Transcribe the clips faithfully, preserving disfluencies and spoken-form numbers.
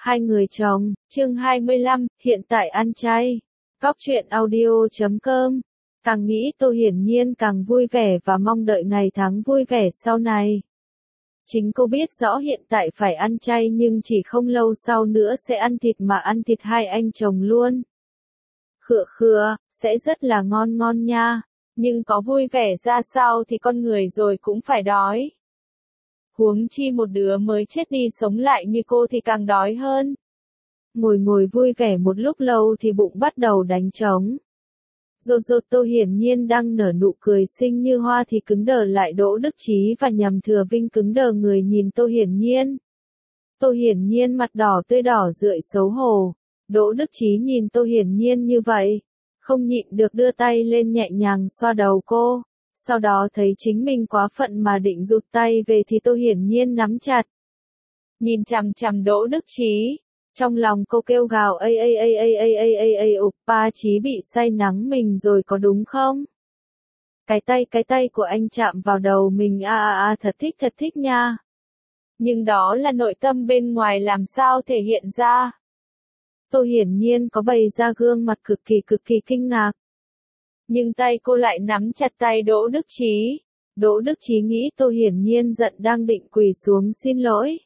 Hai người chồng, chương hai mươi lăm, hiện tại ăn chay. Cóc truyện audio chấm com. Càng nghĩ Tô Hiển Nhiên càng vui vẻ và mong đợi ngày tháng vui vẻ sau này. Chính cô biết rõ hiện tại phải ăn chay nhưng chỉ không lâu sau nữa sẽ ăn thịt mà ăn thịt hai anh chồng luôn. Khựa khựa, sẽ rất là ngon ngon nha. Nhưng có vui vẻ ra sao thì con người rồi cũng phải đói. Huống chi một đứa mới chết đi sống lại như cô thì càng đói hơn. Ngồi ngồi vui vẻ một lúc lâu thì bụng bắt đầu đánh trống. Rột rột Tô Hiển Nhiên đang nở nụ cười xinh như hoa thì cứng đờ lại. Đỗ Đức Chí và Nhầm Thừa Vinh cứng đờ người nhìn Tô Hiển Nhiên. Tô Hiển Nhiên mặt đỏ tươi đỏ rượi xấu hổ. Đỗ Đức Chí nhìn Tô Hiển Nhiên như vậy, không nhịn được đưa tay lên nhẹ nhàng xoa đầu cô. Sau đó thấy chính mình quá phận mà định rụt tay về thì Tô Hiển Nhiên nắm chặt. Nhìn chằm chằm Đỗ Đức Chí, trong lòng cô kêu gào ây ây ây ây ây ây ây ây oppa Chí bị say nắng mình rồi có đúng không? Cái tay cái tay của anh chạm vào đầu mình a a a thật thích thật thích nha. Nhưng đó là nội tâm bên ngoài làm sao thể hiện ra. Tô Hiển Nhiên có bày ra gương mặt cực kỳ cực kỳ kinh ngạc. Nhưng tay cô lại nắm chặt tay Đỗ Đức Chí. Đỗ Đức Chí nghĩ Tô Hiển Nhiên giận đang định quỳ xuống xin lỗi.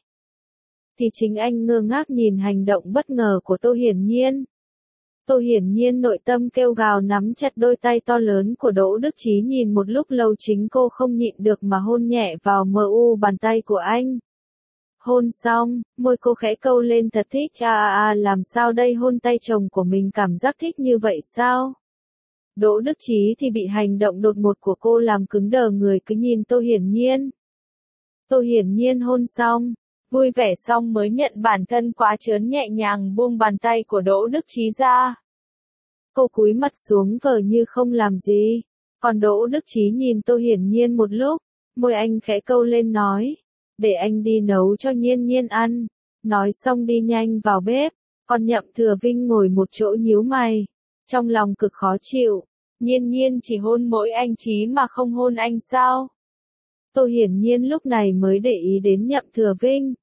Thì chính anh ngơ ngác nhìn hành động bất ngờ của Tô Hiển Nhiên. Tô Hiển Nhiên nội tâm kêu gào nắm chặt đôi tay to lớn của Đỗ Đức Chí nhìn một lúc lâu chính cô không nhịn được mà hôn nhẹ vào mờ u bàn tay của anh. Hôn xong, môi cô khẽ câu lên thật thích a a a làm sao đây hôn tay chồng của mình cảm giác thích như vậy sao? Đỗ Đức Chí thì bị hành động đột ngột của cô làm cứng đờ người cứ nhìn Tô Hiển Nhiên. Tô Hiển Nhiên hôn xong, vui vẻ xong mới nhận bản thân quá trớn nhẹ nhàng buông bàn tay của Đỗ Đức Chí ra. Cô cúi mặt xuống vờ như không làm gì, còn Đỗ Đức Chí nhìn Tô Hiển Nhiên một lúc, môi anh khẽ câu lên nói, để anh đi nấu cho Nhiên Nhiên ăn, nói xong đi nhanh vào bếp, còn Nhậm Thừa Vinh ngồi một chỗ nhíu mày, trong lòng cực khó chịu, Nhiên Nhiên chỉ hôn mỗi anh Chí mà không hôn anh sao? Tô Hiển Nhiên lúc này mới để ý đến Nhậm Thừa Vinh.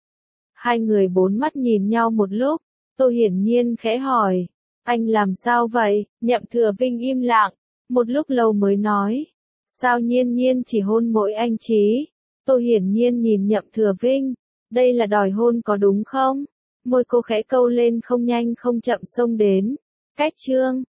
Hai người bốn mắt nhìn nhau một lúc, Tô Hiển Nhiên khẽ hỏi, anh làm sao vậy? Nhậm Thừa Vinh im lặng, một lúc lâu mới nói, sao Nhiên Nhiên chỉ hôn mỗi anh Chí? Tô Hiển Nhiên nhìn Nhậm Thừa Vinh, đây là đòi hôn có đúng không? Môi cô khẽ câu lên không nhanh không chậm xông đến, cách chương.